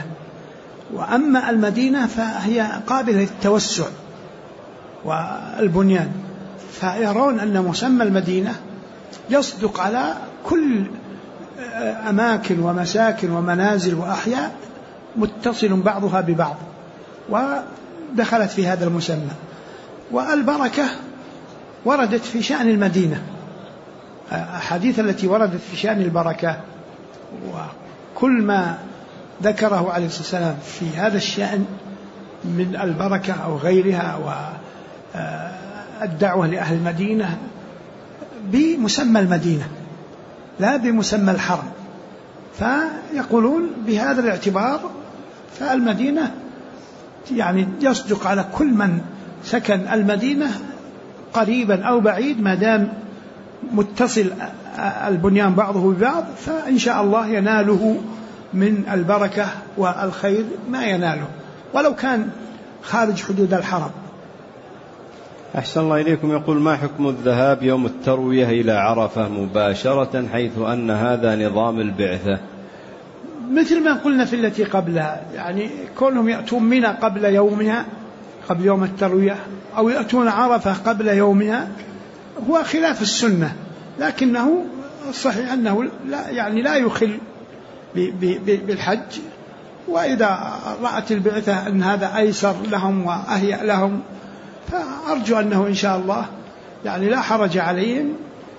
وأما المدينة فهي قابلة للتوسع والبنيان، فيرون أن مسمى المدينة يصدق على كل أماكن ومساكن ومنازل وأحياء متصل بعضها ببعض ودخلت في هذا المسمى. والبركة وردت في شأن المدينة، أحاديث التي وردت في شأن البركة وكل ما ذكره عليه الصلاة والسلام في هذا الشأن من البركة أو غيرها والدعوة لأهل المدينة بمسمى المدينة لا بمسمى الحرم، فيقولون بهذا الاعتبار فالمدينة يعني يصدق على كل من سكن المدينة قريبا أو بعيد ما دام متصل البنيان بعضه ببعض، فإن شاء الله يناله من البركة والخير ما يناله ولو كان خارج حدود الحرم. أحسن الله إليكم. يقول: ما حكم الذهاب يوم التروية إلى عرفة مباشرة حيث أن هذا نظام البعثة؟ مثل ما قلنا في التي قبلها، يعني كونهم يأتون منى قبل يومها قبل يوم التروية أو يأتون عرفة قبل يومها هو خلاف السنة، لكنه الصحيح أنه لا يخل بالحج، وإذا رأت البعثة أن هذا أيسر لهم وأهيأ لهم فأرجو أنه إن شاء الله يعني لا حرج عليهم،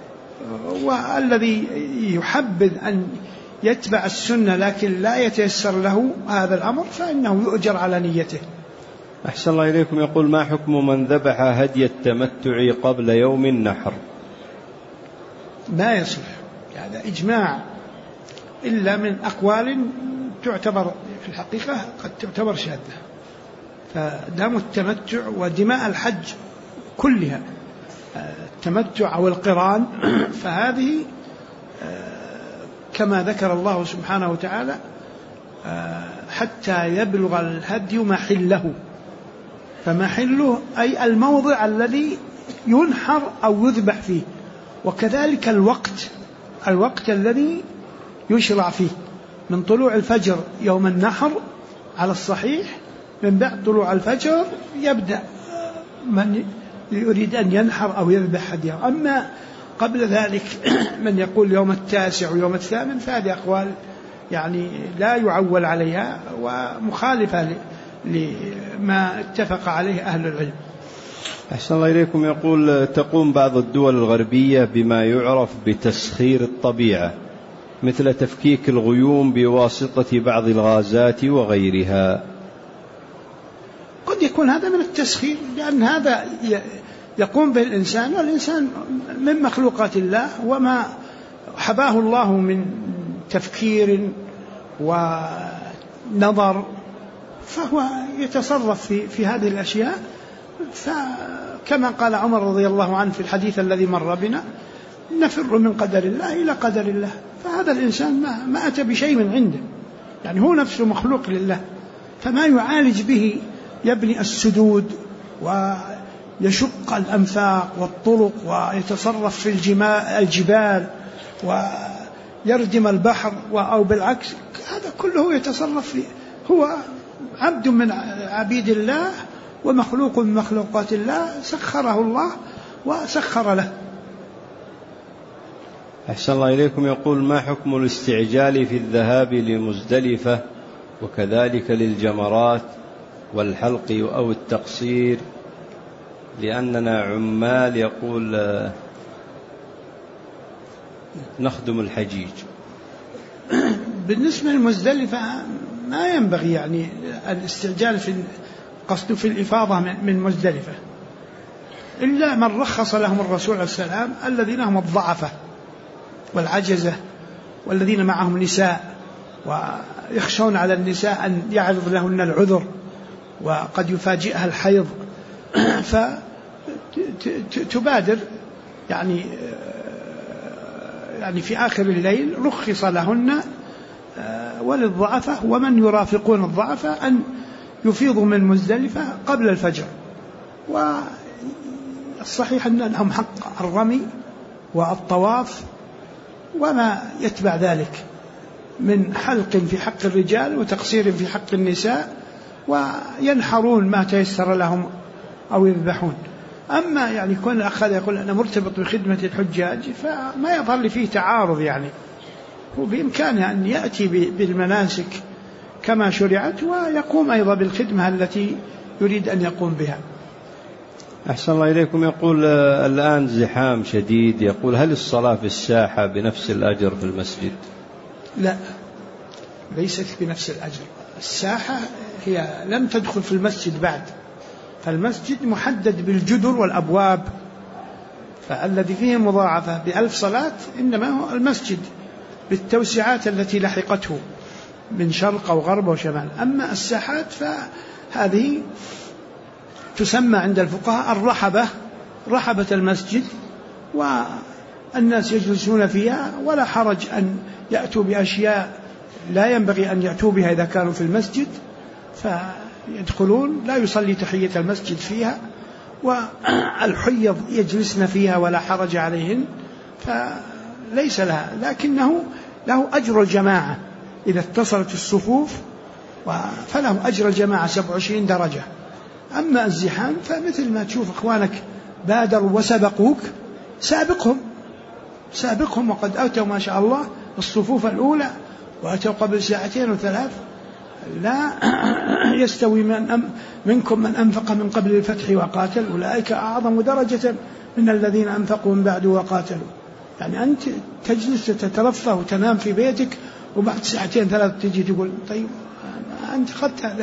والذي يحبذ أن يتبع السنة لكن لا يتيسر له هذا الأمر فإنه يؤجر على نيته. أحسن الله إليكم. يقول: ما حكم من ذبح هدي التمتع قبل يوم النحر؟ ما يصلح، هذا إجماع إلا من أقوال تعتبر في الحقيقة قد تعتبر شاذة، فدام التمتع ودماء الحج كلها التمتع أو القران فهذه كما ذكر الله سبحانه وتعالى حتى يبلغ الهدي محله، فمحله أي الموضع الذي ينحر أو يذبح فيه، وكذلك الوقت الذي يشرع فيه من طلوع الفجر يوم النحر على الصحيح، من بعد طلوع الفجر يبدأ من يريد أن ينحر أو يذبح هديه. أما قبل ذلك من يقول يوم التاسع ويوم الثامن فهذه أقوال يعني لا يعول عليها ومخالفة لما اتفق عليه أهل العلم. أحسن الله إليكم. يقول: تقوم بعض الدول الغربية بما يعرف بتسخير الطبيعة مثل تفكيك الغيوم بواسطة بعض الغازات وغيرها. قد يكون هذا من التسخير، لأن هذا يقوم به الإنسان، والإنسان من مخلوقات الله، وما حباه الله من تفكير ونظر فهو يتصرف في هذه الأشياء. فكما قال عمر رضي الله عنه في الحديث الذي مر بنا: نفر من قدر الله إلى قدر الله. فهذا الإنسان ما أتى بشيء من عنده، يعني هو نفسه مخلوق لله، فما يعالج به يبني السدود ويشق الأنفاق والطرق ويتصرف في الجبال ويردم البحر أو بالعكس، هذا كله يتصرف فيه. هو عبد من عبيد الله ومخلوق من مخلوقات الله، سخره الله وسخر له. أحسن الله إليكم. يقول: ما حكم الاستعجال في الذهاب لمزدلفة وكذلك للجمرات والحلق أو التقصير، لأننا عمال يقول نخدم الحجيج؟ بالنسبة للمزدلفة ما ينبغي يعني الاستعجال في قصد في الإفاضة من مزدلفة، إلا من رخص لهم الرسول عليه السلام الذين هم الضعفة والعجزة والذين معهم نساء ويخشون على النساء أن يعرض لهن العذر وقد يفاجئها الحيض فتبادر يعني في آخر الليل رخص لهن وللضعفة ومن يرافقون الضعفة أن يفيضوا من مزدلفة قبل الفجر. والصحيح أن لهم حق الرمي والطواف وما يتبع ذلك من حلق في حق الرجال وتقصير في حق النساء، وينحرون ما تيسر لهم أو يذبحون. أما يعني كون الأخ يقول أنا مرتبط بخدمة الحجاج فما يظهر فيه تعارض، يعني هو بإمكانه أن يأتي بالمناسك كما شرعت ويقوم أيضا بالخدمة التي يريد أن يقوم بها. أحسن الله إليكم. يقول الآن زحام شديد، يقول هل الصلاة في الساحة بنفس الأجر في المسجد؟ لا، ليست بنفس الأجر. الساحة هي لم تدخل في المسجد بعد، فالمسجد محدد بالجدر والأبواب، فالذي فيه مضاعفة ب1000 صلاة إنما هو المسجد بالتوسعات التي لحقته من شرق أو غرب وشمال. أما الساحات فهذه تسمى عند الفقهاء رحبة المسجد، والناس يجلسون فيها ولا حرج أن يأتوا بأشياء لا ينبغي أن يأتوا بها إذا كانوا في المسجد، فيدخلون لا يصلي تحية المسجد فيها، والحيض يجلسن فيها ولا حرج عليهن، فليس لها، لكنه له أجر الجماعة إذا اتصلت الصفوف، فله أجر الجماعة 27 درجة. أما الزحام فمثل ما تشوف إخوانك بادروا وسبقوك سابقهم وقد أتوا ما شاء الله الصفوف الأولى وأتوا قبل 2 و3. لا يستوي منكم من أنفق من قبل الفتح وقاتل، أولئك أعظم درجة من الذين أنفقوا من بعد وقاتلوا. يعني أنت تجلس تترفه وتنام في بيتك وبعد 2 3 تجي تقول طيب أنت خدت هذا.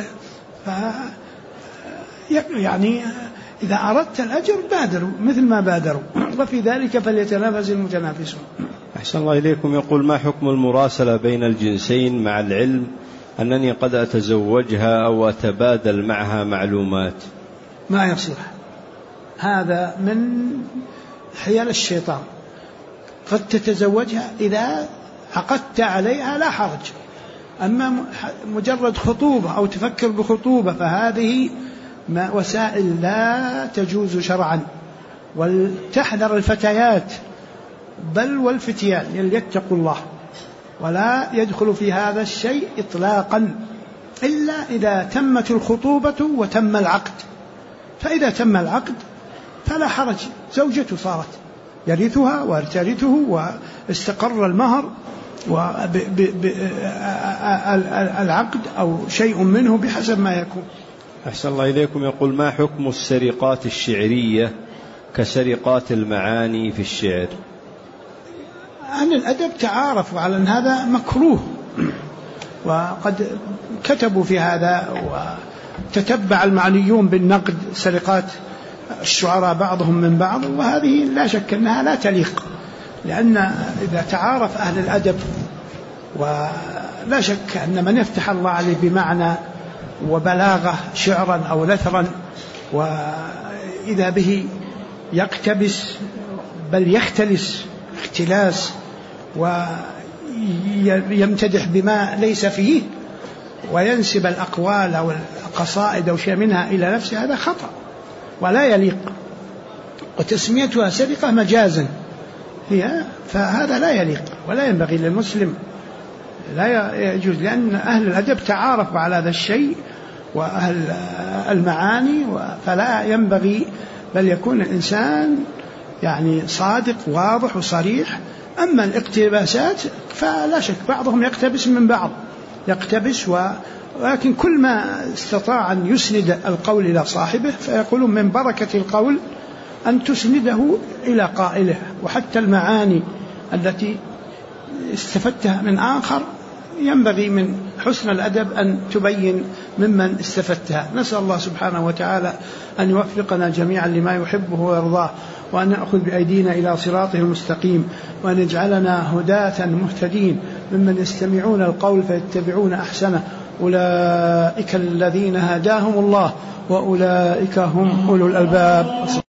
يعني إذا أردت الأجر بادروا مثل ما بادروا، وفي ذلك فليتنافس المتنافسون. أحسن الله إليكم. يقول ما حكم المراسلة بين الجنسين مع العلم أنني قد أتزوجها أو أتبادل معها معلومات؟ ما يصلح، هذا من حيل الشيطان. قد تتزوجها إذا عقدت عليها لا حرج، أما مجرد خطوبة أو تفكر بخطوبة فهذه وسائل لا تجوز شرعا. ولتحذر الفتيات بل والفتيان يتقوا الله ولا يدخل في هذا الشيء إطلاقا إلا إذا تمت الخطوبة وتم العقد. فإذا تم العقد فلا حرج، زوجته صارت يرثها وترثه واستقر المهر والعقد أو شيء منه بحسب ما يكون. أحسن الله إليكم. يقول ما حكم السرقات الشعرية كسرقات المعاني في الشعر؟ أهل الأدب تعارفوا على أن هذا مكروه، وقد كتبوا في هذا، وتتبع المعنيون بالنقد سرقات الشعراء بعضهم من بعض، وهذه لا شك أنها لا تليق، لأن إذا تعارف أهل الأدب، ولا شك أن من يفتح الله عليه بمعنى وبلاغة شعرا أو نثرا وإذا به يقتبس بل يختلس اختلاس ويمتدح بما ليس فيه وينسب الأقوال أو القصائد أو شيء منها إلى نفسه، هذا خطأ ولا يليق، وتسميتها سرقة مجازا هي، فهذا لا يليق ولا ينبغي للمسلم، لا يجوز، لأن أهل الأدب تعارفوا على هذا الشيء وأهل المعاني، فلا ينبغي، بل يكون الإنسان يعني صادق واضح وصريح. أما الاقتباسات فلا شك بعضهم يقتبس من بعض، يقتبس ولكن كل ما استطاع أن يسند القول إلى صاحبه فيقولون من بركة القول أن تسنده إلى قائله، وحتى المعاني التي استفدتها من آخر ينبغي من حسن الأدب أن تبين ممن استفدتها. نسأل الله سبحانه وتعالى أن يوفقنا جميعا لما يحبه ويرضاه، وأن نأخذ بأيدينا إلى صراطه المستقيم، وأن يجعلنا هداة مهتدين ممن يستمعون القول فيتبعون أحسنه. أولئك الذين هداهم الله وأولئك هم أولو الألباب.